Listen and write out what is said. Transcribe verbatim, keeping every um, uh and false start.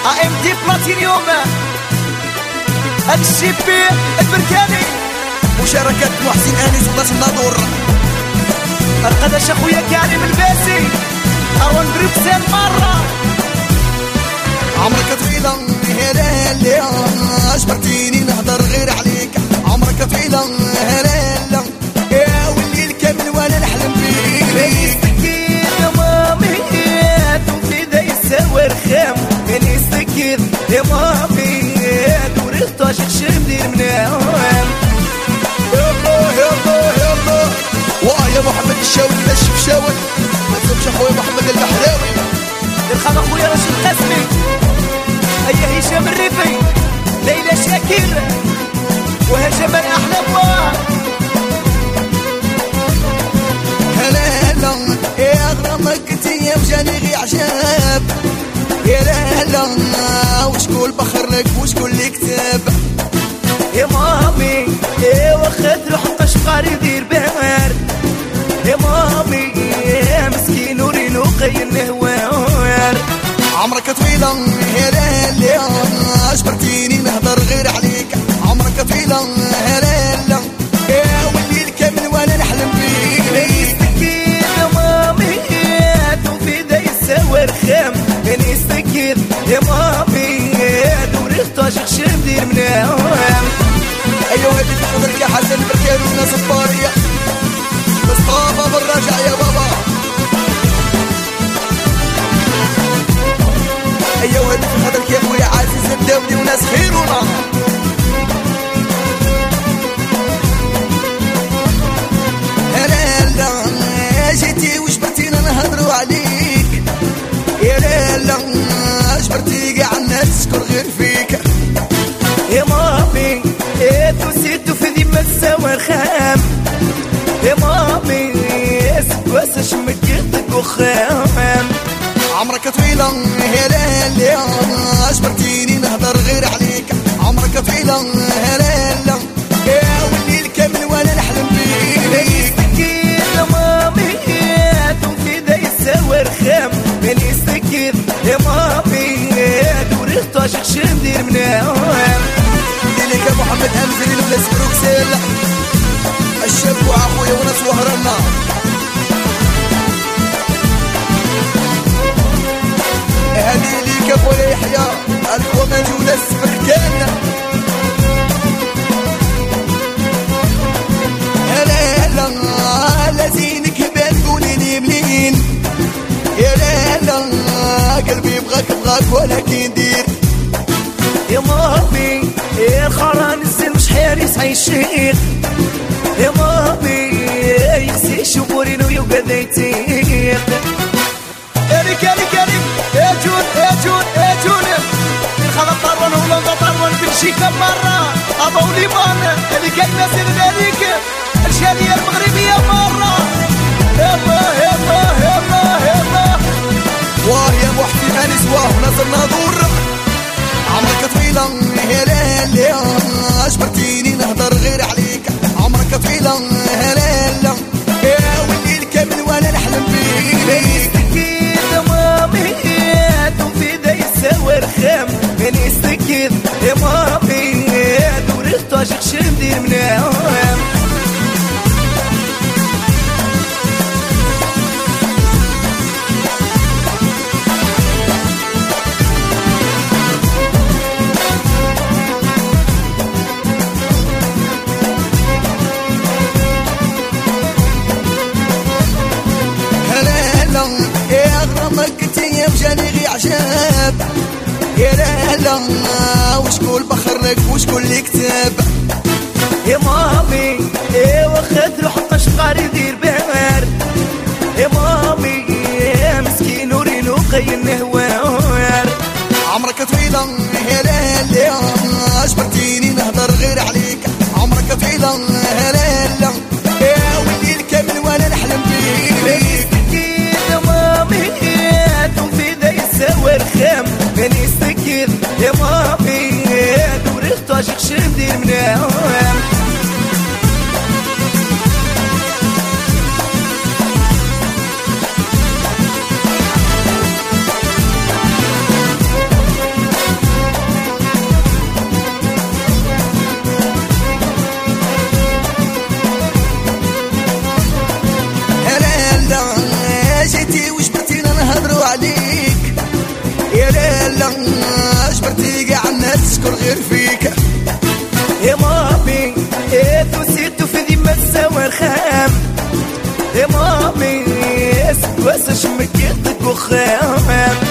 ام دي بلاتينيوم الجي بي البركاني مشاركة محسن انس وباش الناظور القداش اخويا كريم الباسي اروان بروكسل مرة عمرك طويلة هلالا اجبرتيني نهضر غير عليك. عمرك طويلة هلالا يا والليل كامل وانا نحلم بيك. يا مامي في ذا يساوي رخام ماني سكر يا مامي دوري طاشق شمدير منام. يلا يلا يلا واه يا محمد الشاوي نشف شاوي ما تسمش اخويا محمد البحراوي. يرخم اخويا راشد قاسمي هيا هشام الريفي ليلى شاكر وهشام الاحلام. هلا يا غرامك انتي وجاني غي عجاب. يا لالا وشكون بخر لك وشكون اللي كتب. يا مامي يا واخا تروح قشقر يدير بار. يا مامي يا مسكين ورينو قاين نهوار. عمرك طويلة يا لالا اجبرتيني نهضر غير عليك. عمرك طويلة يا لالا يا والليل كامل وانا نحلم بيك. يا مامي توفي ذا يساوي رخام ماني سكر يا مامي دوري طاشق شمدير منام. ايوه هدي في حضرك يا حسن بركان والناس الطارية مصطفى بالراجع يا بابا. ايوه هدي في حضرك يا ابويا عزيز الدولي وناس خيرونا. هلا جيتي وجبرتينا نهضروا عليك. يا لالا جبرتي كاع الناس تشكر غير فيك. يا مامي توسيتو في ذمة السوا رخام. يا مامي سكواسة شمك يطق وخام. عمرك طويلة يا لالا اجبرتيني نهضر غير عليك. عمرك طويلة يا لالا يا والليل كامل وانا نحلم بيك. يا مامي توفي ذا يساوي رخام ماني سكر يا مامي دوري طاشق شمدير منام. ليك محمد امزلي ولا بروكسل الشاب وعفويا وناس وهرنا. هذه ليك ابو يحيى الكومنج وناس بركان. هلا هلا لازينك بان قوليلي منين. يا لالا قلبي بغاك بغاك ولكن دير. يا مامي يا الخران الزين مش حارس عيشيك. يا مامي يخسي شبورينو يوقع ذيتيك. اريك اريك اريك يا جون يا جون يا جون الخلط طروان هولندا طروان بلجيكا مرة ابا وليمان اللي كان نازل ذلك الشالية المغربية مرة. يلا يلا يلا يلا واه يا محسن انس واه وناس الناظور. عمرك طويلة يا لالا اجبرتيني نهضر غير عليك. عمرك طويلة يا لالا يا والليل كامل وانا نحلم بيك. يا مامي توفي ذا يساوي رخام ماني سكر يا مامي دوري طاشق شمدير منام. يا غرامك انتي وجاني غي عجاب. يا لالا وشكون بخر لك وشكون اللي كتب. يا مامي يا واخا تروح قشقر يدير بار. يا مامي يا مسكين ورينو قاين نهوار. عمرك طويلة يا لالا اجبرتيني نهضر غير عليك. عمرك طويلة يا لالا يا والليل كامل وانا نحلم بيك. يا مامي توفي ذا يساوي رخام ماني سكر يا مامي دوري طاشق شمدير منام. طويلة جبرتي كاع الناس تشكر غير فيك يا مامي توسيتو في ذي مسا خام يا مامي اسكواس شمك يطق وخام